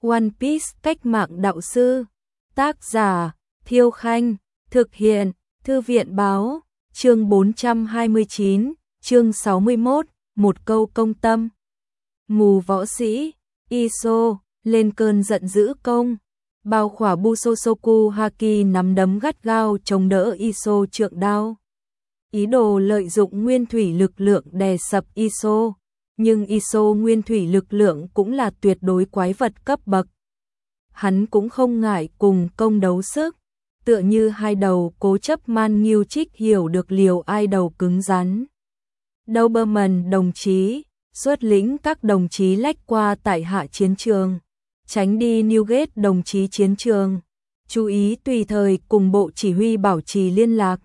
One Piece cách mạng đạo sư. Tác giả Thiêu Khanh. Thực hiện Thư viện báo. Chương 429, chương 61, một câu công tâm. Mù võ sĩ Iso lên cơn giận dữ công bao khỏa Busosoku Haki nắm đấm gắt gao chống đỡ Iso trượng đao. Ý đồ lợi dụng nguyên thủy lực lượng đè sập Iso, nhưng Iso nguyên thủy lực lượng cũng là tuyệt đối quái vật cấp bậc. Hắn cũng không ngại cùng công đấu sức, tựa như hai đầu cố chấp man nghiêu trích hiểu được liều ai đầu cứng rắn. Doberman đồng chí xuất lĩnh các đồng chí lách qua tại hạ chiến trường, tránh đi Newgate đồng chí chiến trường, chú ý tùy thời cùng bộ chỉ huy bảo trì liên lạc.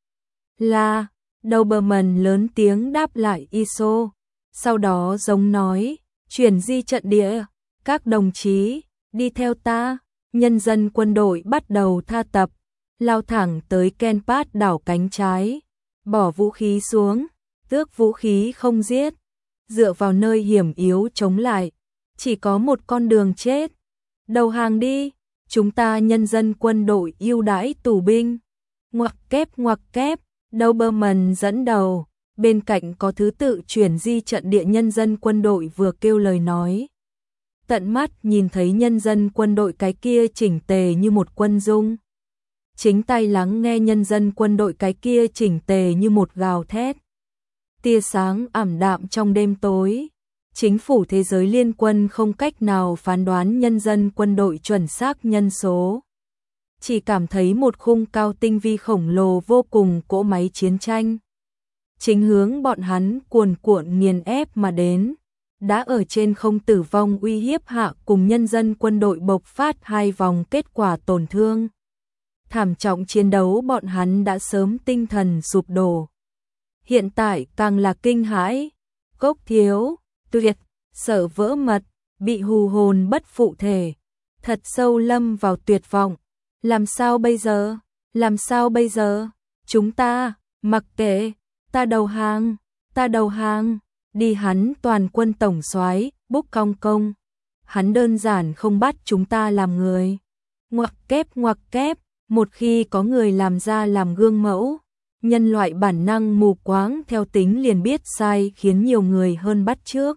Là, Doberman lớn tiếng đáp lại Iso, sau đó giống nói, chuyển di trận địa, các đồng chí, đi theo ta. Nhân dân quân đội bắt đầu tha tập, lao thẳng tới Kenpat đảo cánh trái, bỏ vũ khí xuống, tước vũ khí không giết, dựa vào nơi hiểm yếu chống lại, chỉ có một con đường chết. Đầu hàng đi, chúng ta nhân dân quân đội ưu đãi tù binh. Ngoặc kép, Doberman dẫn đầu, bên cạnh có thứ tự chuyển di trận địa nhân dân quân đội vừa kêu lời nói. Tận mắt nhìn thấy nhân dân quân đội cái kia chỉnh tề như một quân dung. Chính tay lắng nghe nhân dân quân đội cái kia chỉnh tề như một gào thét. Tia sáng ảm đạm trong đêm tối. Chính phủ thế giới liên quân không cách nào phán đoán nhân dân quân đội chuẩn xác nhân số. Chỉ cảm thấy một khung cao tinh vi khổng lồ vô cùng cỗ máy chiến tranh. Chính hướng bọn hắn cuồn cuộn nghiền ép mà đến. Đã ở trên không tử vong uy hiếp hạ cùng nhân dân quân đội bộc phát hai vòng kết quả tổn thương. Thảm trọng chiến đấu bọn hắn đã sớm tinh thần sụp đổ. Hiện tại càng là kinh hãi, cốc thiếu, tuyệt, sợ vỡ mật, bị hù hồn bất phụ thể, thật sâu lâm vào tuyệt vọng. Làm sao bây giờ? Làm sao bây giờ? Chúng ta, mặc kệ, ta đầu hàng. Đi hắn toàn quân tổng soái, Búc Cong Công. Hắn đơn giản không bắt chúng ta làm người. Ngoặc kép, một khi có người làm ra làm gương mẫu, nhân loại bản năng mù quáng theo tính liền biết sai khiến nhiều người hơn bắt chước.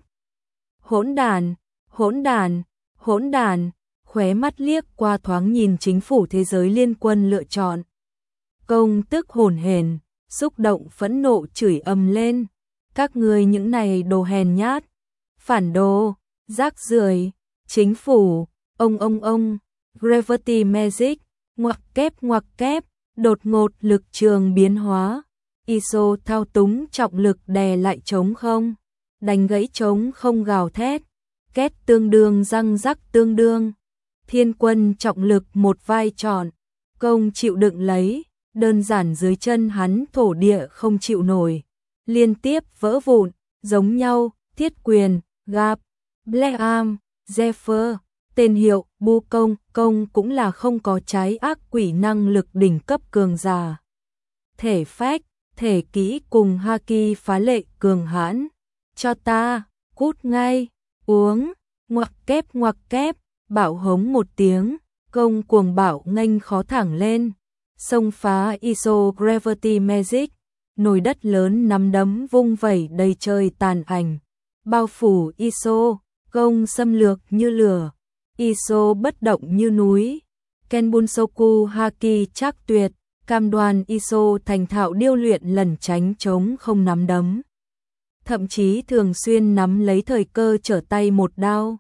Hỗn đản, khóe mắt liếc qua thoáng nhìn chính phủ thế giới liên quân lựa chọn. Công tức hổn hển, xúc động phẫn nộ chửi ầm lên. Các ngươi những này đồ hèn nhát, phản đồ, rác rưởi, chính phủ, ông, Gravity Magic, ngoặc kép, đột ngột lực trường biến hóa, Iso thao túng trọng lực đè lại trống không, đánh gãy trống không gào thét, két tương đương răng rắc tương đương, thiên quân trọng lực một vai tròn, công chịu đựng lấy, đơn giản dưới chân hắn thổ địa không chịu nổi. Liên tiếp vỡ vụn, giống nhau, thiết quyền, gap, black arm, Zephyr, tên hiệu, bu công cũng là không có trái ác quỷ năng lực đỉnh cấp cường giả. Thể phách, thể kỹ cùng haki phá lệ cường hãn. Cho ta, cút ngay, uống, ngoặc kép, bảo hống một tiếng, công cuồng bạo nghênh khó thẳng lên, xông phá Iso Gravity Magic. Nồi đất lớn nắm đấm vung vẩy đầy trời tàn ảnh, bao phủ Iso, công xâm lược như lửa, Iso bất động như núi. Kenbunsoku Haki chắc tuyệt, cam đoan Iso thành thạo điêu luyện lẩn tránh chống không nắm đấm. Thậm chí thường xuyên nắm lấy thời cơ trở tay một đao.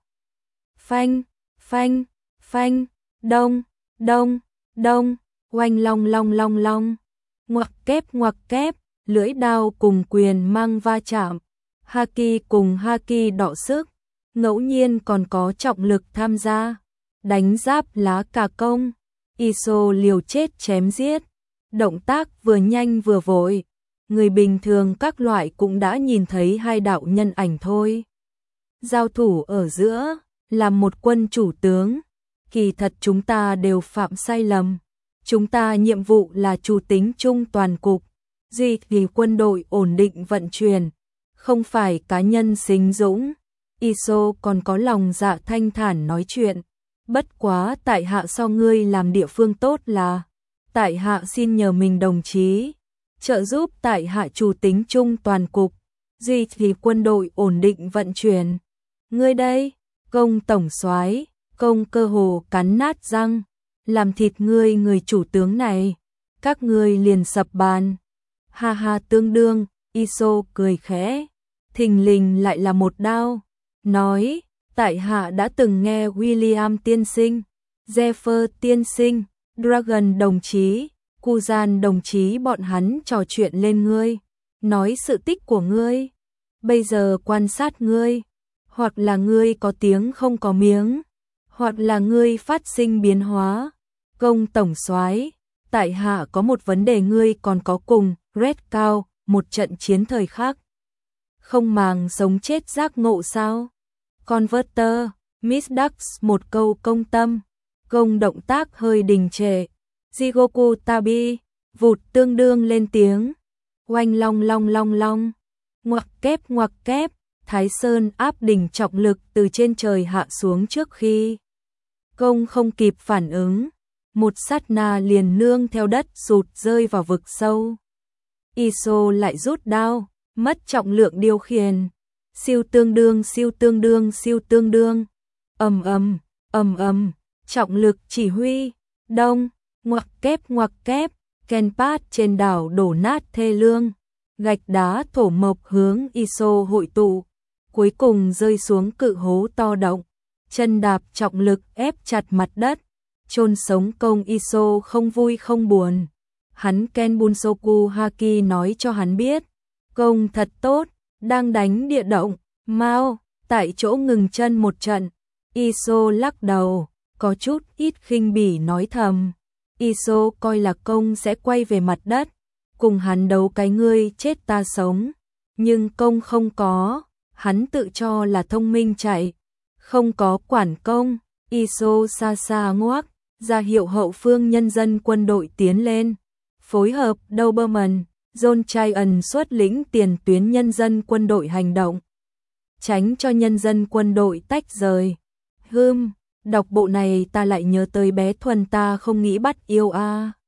Phanh, đông, oanh long. Ngoặc kép, lưỡi đao cùng quyền mang va chạm, haki cùng haki đọ sức, ngẫu nhiên còn có trọng lực tham gia, đánh giáp lá cà công, Iso liều chết chém giết, động tác vừa nhanh vừa vội, người bình thường các loại cũng đã nhìn thấy hai đạo nhân ảnh thôi. Giao thủ ở giữa, làm một quân chủ tướng, kỳ thật chúng ta đều phạm sai lầm. Chúng ta nhiệm vụ là chủ tính chung toàn cục, duy trì quân đội ổn định vận chuyển, không phải cá nhân sinh dũng. Iso còn có lòng dạ thanh thản nói chuyện, Bất quá tại hạ so ngươi làm địa phương tốt là, tại hạ xin nhờ mình đồng chí, trợ giúp tại hạ chủ tính chung toàn cục, duy trì quân đội ổn định vận chuyển. Ngươi đây, Công tổng soái, Công cơ hồ cắn nát răng, làm thịt ngươi người chủ tướng này, các ngươi liền sập bàn. Ha ha tương đương, Iso cười khẽ, thình lình lại là một đao, nói, tại hạ đã từng nghe William tiên sinh, Zephyr tiên sinh, Dragon đồng chí, Kuzan đồng chí bọn hắn trò chuyện lên ngươi, nói sự tích của ngươi. Bây giờ quan sát ngươi, hoặc là ngươi có tiếng không có miếng, hoặc là ngươi phát sinh biến hóa. Công tổng soái, tại hạ có một vấn đề, ngươi còn có cùng Red Cao một trận chiến thời khắc không màng sống chết giác ngộ sao? Converter, Miss Dux một câu công tâm, Công động tác hơi đình trệ. Jigoku Tabi, vụt tương đương lên tiếng. Oanh long long long long. Ngoặc kép, Thái Sơn áp đỉnh trọng lực từ trên trời hạ xuống trước khi Công không kịp phản ứng. Một sát na liền nương theo đất sụt rơi vào vực sâu. Iso lại rút đao, mất trọng lượng điều khiển. Siêu tương đương. Ầm ầm, trọng lực chỉ huy. Đông, ngoặc kép, Kenpat trên đảo đổ nát thê lương. Gạch đá thổ mộc hướng Iso hội tụ, cuối cùng rơi xuống cự hố to động. Chân đạp trọng lực ép chặt mặt đất, chôn sống Công Iso không vui không buồn. Hắn Ken Bunsoku Haki nói cho hắn biết, Công thật tốt, đang đánh địa động, mau, tại chỗ ngừng chân một trận. Iso lắc đầu, có chút ít khinh bỉ nói thầm. Iso coi là Công sẽ quay về mặt đất, cùng hắn đấu cái ngươi chết ta sống. Nhưng Công không có, hắn tự cho là thông minh chạy, không có quản Công. Iso xa xa ngoác, ra hiệu hậu phương nhân dân quân đội tiến lên. Phối hợp Doberman, John Chien xuất lĩnh tiền tuyến nhân dân quân đội hành động. Tránh cho nhân dân quân đội tách rời. Đọc bộ này ta lại nhớ tới bé Thuần ta không nghĩ bắt yêu a.